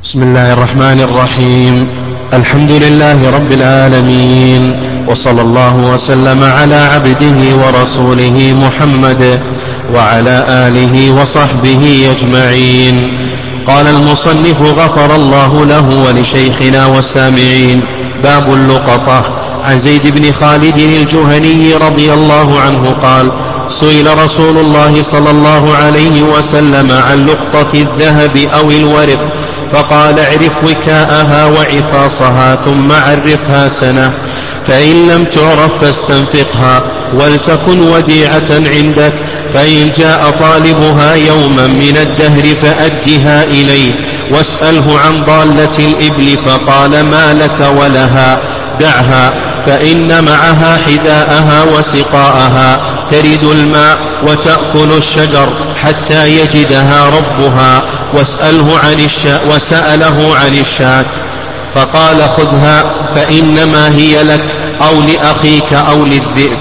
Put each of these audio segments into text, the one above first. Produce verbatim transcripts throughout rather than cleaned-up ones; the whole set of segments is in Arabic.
بسم الله الرحمن الرحيم. الحمد لله رب العالمين، وصلى الله وسلم على عبده ورسوله محمد وعلى آله وصحبه أجمعين. قال المصنف غفر الله له ولشيخنا والسامعين: باب اللقطة. عن زيد بن خالد الجهني رضي الله عنه قال: سئل رسول الله صلى الله عليه وسلم عن لقطة الذهب أو الورق، فقال: اعرف وكاءها وعفاصها ثم عرفها سنة، فإن لم تعرف فاستنفقها ولتكن وديعة عندك، فإن جاء طالبها يوما من الدهر فأدها إليه، واسأله عن ضالة الإبل، فقال: ما لك ولها؟ دعها، فإن معها حذاءها وسقاءها، ترد الماء وتأكل الشجر حتى يجدها ربها. واسأله عن الشاة وسأله عن الشاة فقال: خذها فإنما هي لك أو لأخيك أو للذئب.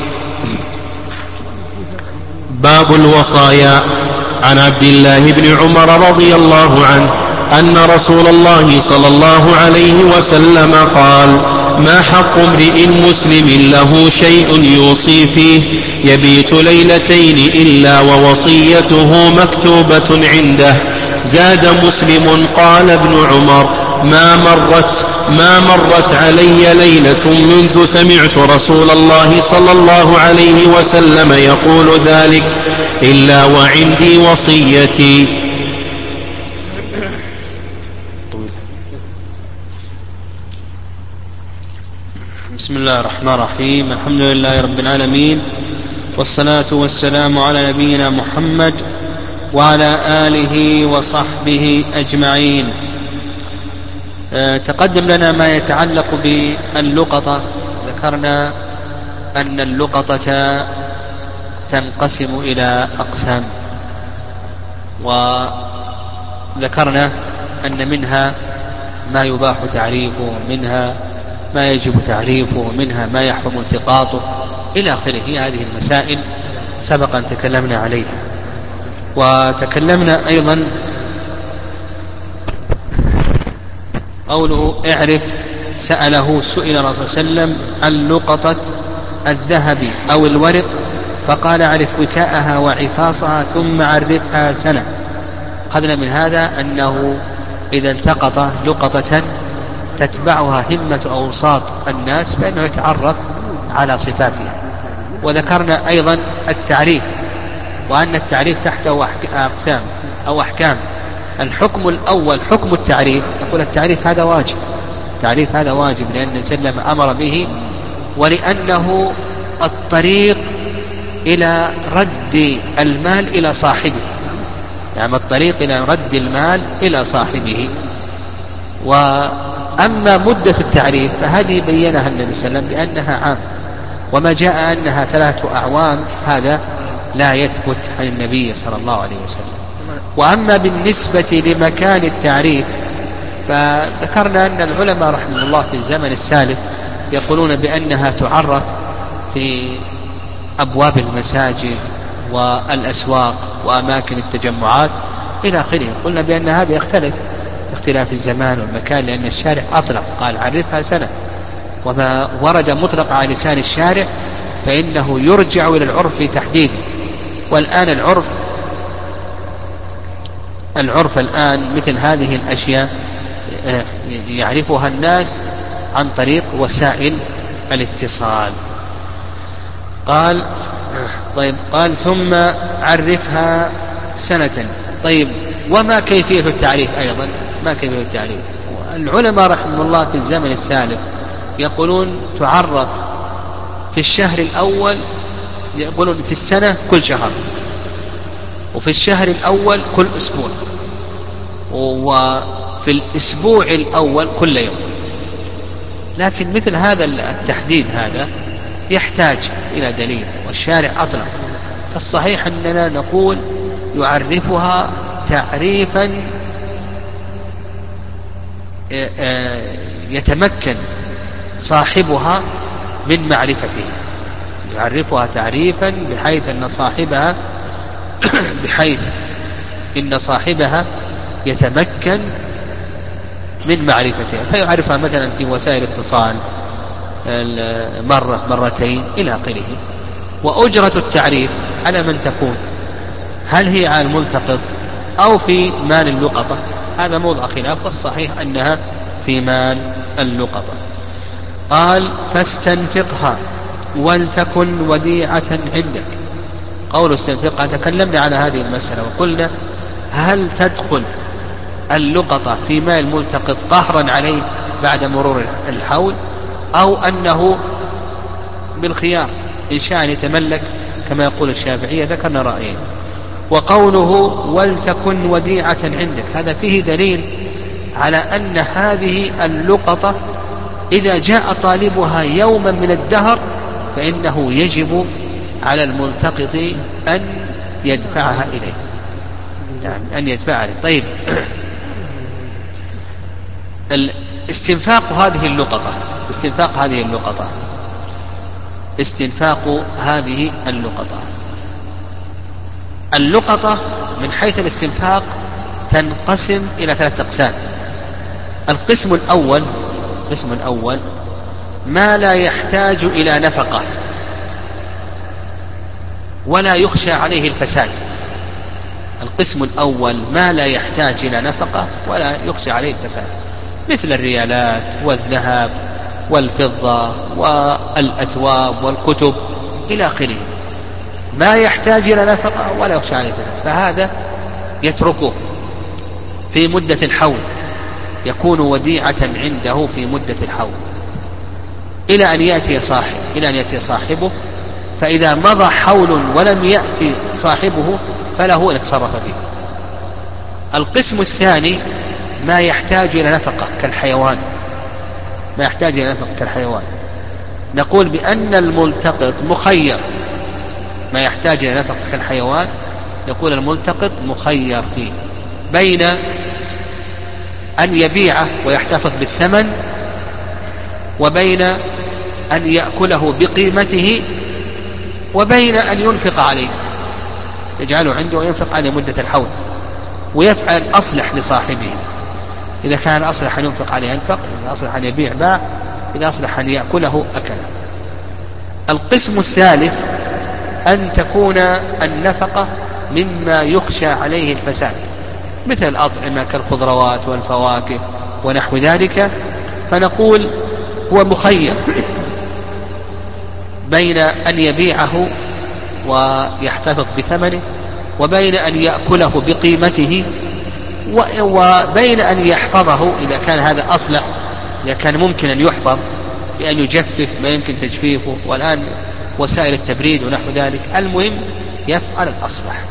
باب الوصايا. عن عبد الله بن عمر رضي الله عنه أن رسول الله صلى الله عليه وسلم قال: ما حق امرئ مسلم له شيء يوصي فيه يبيت ليلتين إلا ووصيته مكتوبة عنده. زاد مسلم: قال ابن عمر: ما مرت ما مرت علي ليلة منذ سمعت رسول الله صلى الله عليه وسلم يقول ذلك إلا وعندي وصيتي. بسم الله الرحمن الرحيم. الحمد لله رب العالمين، والصلاة والسلام على نبينا محمد وعلى آله وصحبه أجمعين. أه تقدم لنا ما يتعلق باللقطة. ذكرنا أن اللقطة تنقسم إلى أقسام، وذكرنا أن منها ما يباح تعريفه، ومنها ما يجب تعريفه، ومنها ما يحرم التقاطه إلى آخره. هذه المسائل سبقا تكلمنا عليها. وتكلمنا أيضا قوله: اعرف. سأله سئل الرسول صلى الله عليه وسلم عن لقطة الذهب أو الورق، فقال: اعرف وكاءها وعفاصها ثم عرفها سنة. أخذنا من هذا أنه إذا التقط لقطة تتبعها همة أوساط الناس بأنه يتعرف على صفاتها. وذكرنا أيضا التعريف، وأن التعريف تحته أقسام أو أحكام. الحكم الأول حكم التعريف، نقول التعريف هذا واجب، التعريف هذا واجب لأن النبي صلى الله عليه وسلم أمر به، ولأنه الطريق إلى رد المال إلى صاحبه، يعني الطريق إلى رد المال إلى صاحبه. وأما مدة التعريف فهذه بينها النبي صلى الله عليه وسلم بأنها عام، وما جاء أنها ثلاثة أعوام هذا لا يثبت عن النبي صلى الله عليه وسلم. وأما بالنسبة لمكان التعريف فذكرنا أن العلماء رحمه الله في الزمن السالف يقولون بأنها تعرف في أبواب المساجد والأسواق وأماكن التجمعات إلى آخره. قلنا بأن هذا يختلف باختلاف الزمان والمكان، لأن الشارع أطلق قال: عرفها سنة، وما ورد مطلق على لسان الشارع فإنه يرجع إلى العرف في تحديده. والآن العرف العرف الآن مثل هذه الأشياء يعرفها الناس عن طريق وسائل الاتصال. قال طيب قال ثم عرفها سنة. طيب وما كيفية التعريف أيضا؟ ما كيفية التعريف؟ العلماء رحمه الله في الزمن السالف يقولون تعرف في الشهر الأول، يقولون في السنة كل شهر، وفي الشهر الأول كل أسبوع، وفي الأسبوع الأول كل يوم. لكن مثل هذا التحديد هذا يحتاج إلى دليل، والشارع أطلق. فالصحيح أننا نقول يعرفها تعريفا يتمكن صاحبها من معرفته، يعرفها تعريفا بحيث أن صاحبها بحيث إن صاحبها يتمكن من معرفتها، فيعرفها مثلا في وسائل الاتصال مرة مرتين إلى آخره. وأجرة التعريف على من تكون، هل هي على الملتقط أو في مال اللقطة؟ هذا موضع خلاف، والصحيح أنها في مال اللقطة. قال فاستنفقها ولتكن وديعة عندك. قول استنفقها تكلمنا على هذه المسألة وقلنا هل تدخل اللقطة في مال الملتقط قهرا عليه بعد مرور الحول، أو أنه بالخيار إن شاء أن يتملك كما يقول الشافعية؟ ذكرنا رأيين. وقوله ولتكن وديعة عندك هذا فيه دليل على أن هذه اللقطة إذا جاء طالبها يوما من الدهر فإنه يجب على الملتقط أن يدفعها إليه، يعني أن يدفعها إليه. طيب استنفاق هذه اللقطة استنفاق هذه اللقطة استنفاق هذه اللقطة اللقطة من حيث الاستنفاق تنقسم إلى ثلاثة أقسام. القسم الأول القسم الأول ما لا يحتاج إلى نفقة ولا يخشى عليه الفساد. القسم الأول ما لا يحتاج إلى نفقة ولا يخشى عليه الفساد، مثل الريالات والذهب والفضة والأثواب والكتب إلى آخره، ما يحتاج إلى نفقة ولا يخشى عليه الفساد، فهذا يتركه في مدة الحول، يكون وديعة عنده في مدة الحول إلى أن يأتي صاحب إلى أن يأتي صاحبه، فإذا مضى حول ولم يأتي صاحبه فله أن يتصرف فيه. القسم الثاني ما يحتاج إلى نفقة كالحيوان ما يحتاج إلى نفقة كالحيوان نقول بأن الملتقط مخير. ما يحتاج إلى نفقة كالحيوان نقول الملتقط مخير فيه بين أن يبيعه ويحتفظ بالثمن، وبين أن يأكله بقيمته، وبين أن ينفق عليه، تجعله عنده وينفق عليه مدة الحول، ويفعل أصلح لصاحبه. إذا كان أصلح أن ينفق عليه ينفق، إذا أصلح أن يبيع باع، إذا أصلح أن يأكله أكله. القسم الثالث أن تكون النفقة مما يخشى عليه الفساد، مثل الأطعمة كالخضروات والفواكه ونحو ذلك، فنقول هو مخير بين أن يبيعه ويحتفظ بثمنه، وبين أن يأكله بقيمته، وبين أن يحفظه إذا كان هذا أصلح، إذا كان ممكن أن يحفظ بأن يجفف ما يمكن تجفيفه، والآن وسائل التبريد ونحو ذلك. المهم يفعل الأصلح.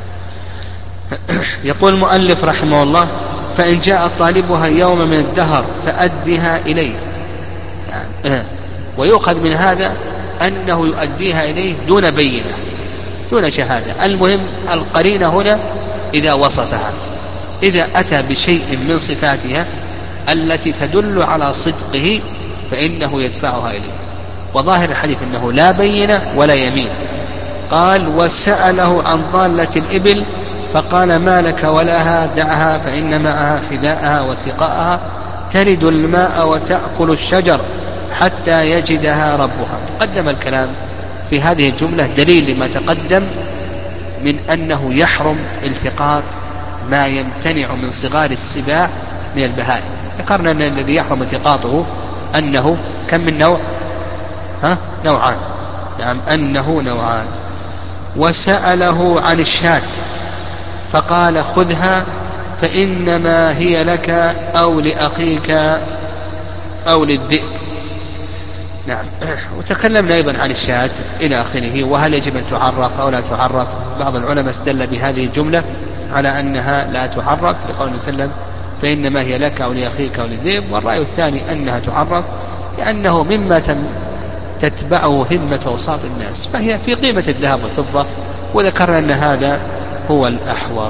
يقول المؤلف رحمه الله فإن جاء طالبها يوم من الدهر فأدها إليه، يعني ويؤخذ من هذا أنه يؤديها إليه دون بينة دون شهادة. المهم القرينة هنا إذا وصفها، إذا أتى بشيء من صفاتها التي تدل على صدقه فإنه يدفعها إليه. وظاهر الحديث أنه لا بينة ولا يمين. قال وسأله عن ضالة الإبل فقال ما لك ولها دعها فإن معها حذاءها وسقاءها ترد الماء وتأكل الشجر حتى يجدها ربها. تقدم الكلام في هذه الجملة دليل لما تقدم من أنه يحرم التقاط ما يمتنع من صغار السباع من البهائم. ذكرنا أن الذي يحرم التقاطه أنه كم من نوع؟ ها؟ نوعان. نعم أنه نوعان. وسأله عن الشاة فقال خذها فإنما هي لك أو لأخيك أو للذئب. نعم. وتكلمنا أيضا عن الشاة إلى آخره، وهل يجب أن تعرف أو لا تعرف. بعض العلماء استدل بهذه الجملة على أنها لا تعرف لقول النبي صلى الله عليه وسلم فإنما هي لك أو لأخيك أو للذئب، والرأي الثاني أنها تعرف لأنه مما تتبعه همة وساط الناس، فهي في قيمة الذهب والفضة، وذكرنا أن هذا هو الأحوط.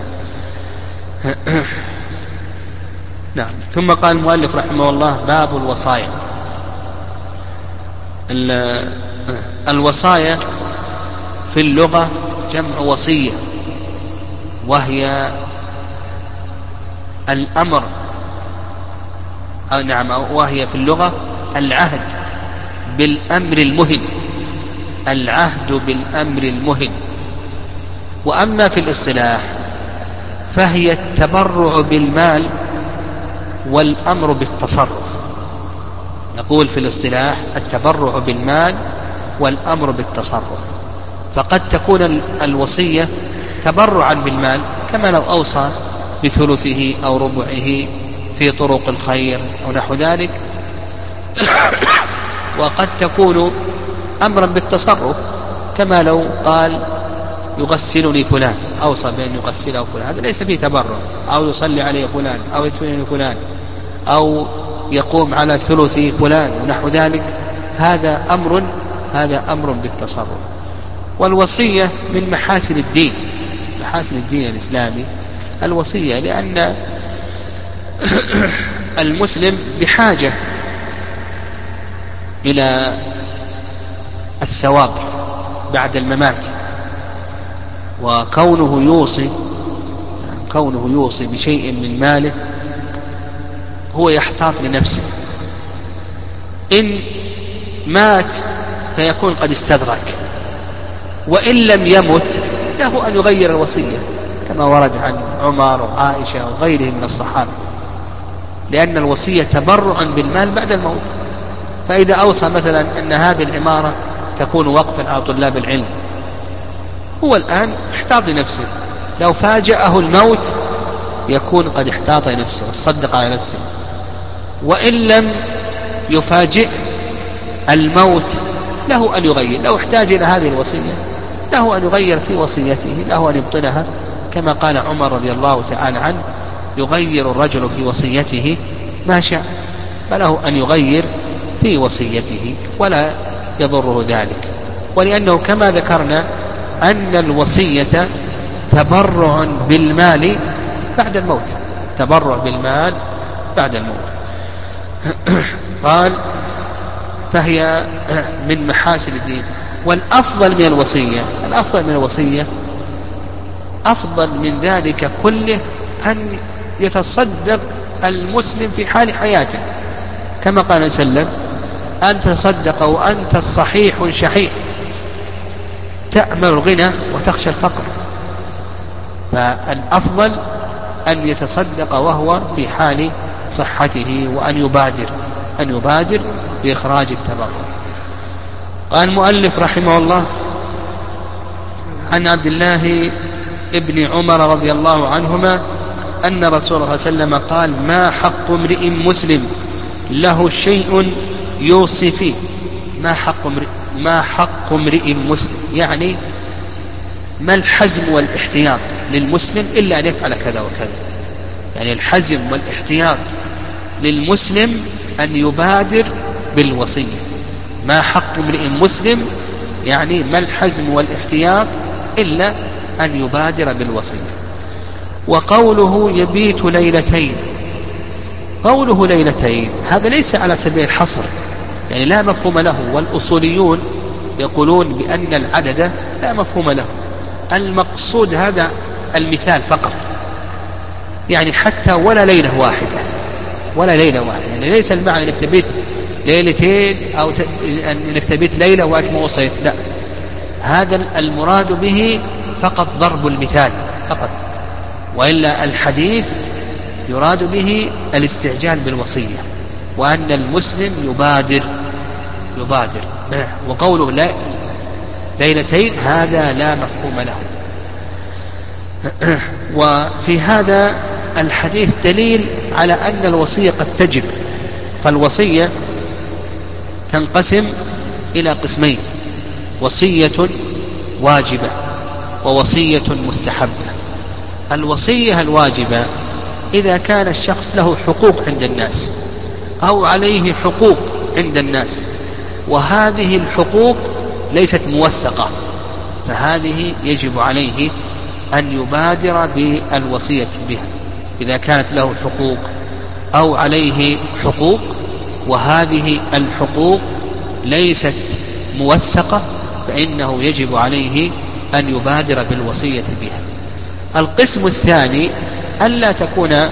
نعم. ثم قال المؤلف رحمه الله باب الوصايا. الوصايا في اللغة جمع وصية، وهي الأمر أو نعم وهي في اللغة العهد بالأمر المهم، العهد بالأمر المهم. وأما في الاصطلاح فهي التبرع بالمال والأمر بالتصرف. نقول في الاصطلاح التبرع بالمال والأمر بالتصرف، فقد تكون الوصية تبرعا بالمال كما لو أوصى بثلثه أو ربعه في طرق الخير أو نحو ذلك، وقد تكون أمرا بالتصرف كما لو قال يغسلني فلان، أوصى بأن يغسله فلان، هذا ليس فيه تبرع، أو يصلي عليه فلان، أو يدفنني فلان، أو يقوم على ثلث فلان ونحو ذلك، هذا أمر هذا أمر بالتصرف. والوصية من محاسن الدين، محاسن الدين الإسلامي الوصية، لأن المسلم بحاجة إلى الثواب بعد الممات، وكونه يوصي كونه يوصي بشيء من ماله هو يحتاط لنفسه، إن مات فيكون قد استدرك، وإن لم يمت له أن يغير الوصية كما ورد عن عمر وعائشة وغيرهم من الصحابة، لأن الوصية تبرعا بالمال بعد الموت. فإذا أوصى مثلا أن هذه العمارة تكون وقفا على طلاب العلم، هو الآن احتاط لنفسه، لو فاجأه الموت يكون قد احتاط لنفسه وتصدق على نفسه، وإن لم يفاجئ الموت له أن يغير، لو احتاج إلى هذه الوصية له أن يغير في وصيته، له أن يبطلها، كما قال عمر رضي الله تعالى عنه يغير الرجل في وصيته ما شاء، فله أن يغير في وصيته ولا يضره ذلك. ولأنه كما ذكرنا أن الوصية تبرع بالمال بعد الموت، تبرع بالمال بعد الموت. قال فهي من محاسن الدين. والأفضل من الوصية، الأفضل من الوصية أفضل من ذلك كله أن يتصدق المسلم في حال حياته، كما قال صلى الله عليه وسلم أن تصدق وأنت الصحيح شحيح تأمل الغنى وتخشى الفقر. فالأفضل أن يتصدق وهو في حال صحته، وأن يبادر أن يبادر بإخراج التبرع. قال المؤلف رحمه الله عن عبد الله ابن عمر رضي الله عنهما أن رسول الله صلى الله عليه وسلم قال ما حق امرئ مسلم له شيء يوصي فيه. ما حق امرئ ما حق امرئ مسلم، يعني ما الحزم والاحتياط للمسلم إلا أن يفعل كذا وكذا، يعني الحزم والاحتياط للمسلم أن يبادر بالوصية. ما حق امرئ مسلم يعني ما الحزم والاحتياط إلا أن يبادر بالوصية. وقوله يبيت ليلتين، قوله ليلتين هذا ليس على سبيل الحصر، يعني لا مفهوم له، والأصوليون يقولون بأن العدد لا مفهوم له، المقصود هذا المثال فقط، يعني حتى ولا ليلة واحدة، ولا ليلة واحدة، يعني ليس المعنى أنك تبيت ليلتين أو أنك تبيت ليلة وأنك ما وصيت، لا، هذا المراد به فقط ضرب المثال فقط، وإلا الحديث يراد به الاستعجال بالوصية، وأن المسلم يبادر يبادر وقوله لا ليلتين هذا لا مفهوم له. وفي هذا الحديث دليل على أن الوصية قد تجب، فالوصية تنقسم إلى قسمين: وصية واجبة ووصية مستحبة. الوصية الواجبة إذا كان الشخص له حقوق عند الناس أو عليه حقوق عند الناس، وهذه الحقوق ليست موثقة، فهذه يجب عليه أن يبادر بالوصية بها. إذا كانت له حقوق أو عليه حقوق وهذه الحقوق ليست موثقة فإنه يجب عليه أن يبادر بالوصية بها. القسم الثاني ألا تكون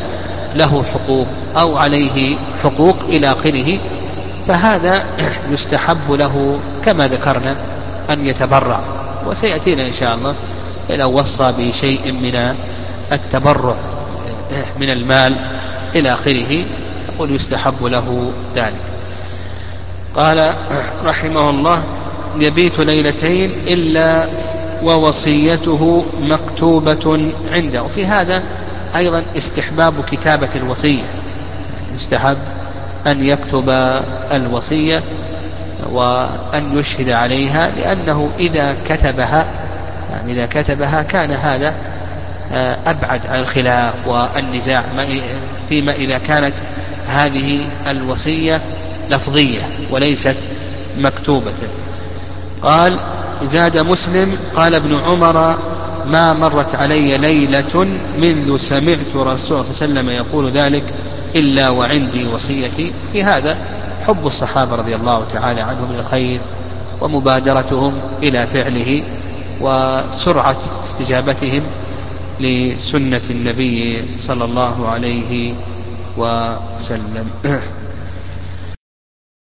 له حقوق أو عليه حقوق إلى آخره، فهذا يستحب له كما ذكرنا أن يتبرع، وسيأتينا إن شاء الله لو وصى بشيء من التبرع من المال إلى آخره تقول يستحب له ذلك. قال رحمه الله: يبيت ليلتين إلا ووصيته مكتوبة عنده. وفي هذا أيضا استحباب كتابة الوصية، يستحب أن يكتب الوصية وأن يشهد عليها، لأنه إذا كتبها إذا كتبها كان هذا أبعد عن الخلاف والنزاع فيما إذا كانت هذه الوصية لفظية وليست مكتوبة. قال: زاد مسلم: قال ابن عمر: ما مرت علي ليلة منذ سمعت رسول الله صلى الله عليه وسلم يقول ذلك إلا وعندي وصيتي. في هذا حب الصحابة رضي الله تعالى عنهم للخير ومبادرتهم إلى فعله وسرعة استجابتهم لسنة النبي صلى الله عليه وسلم.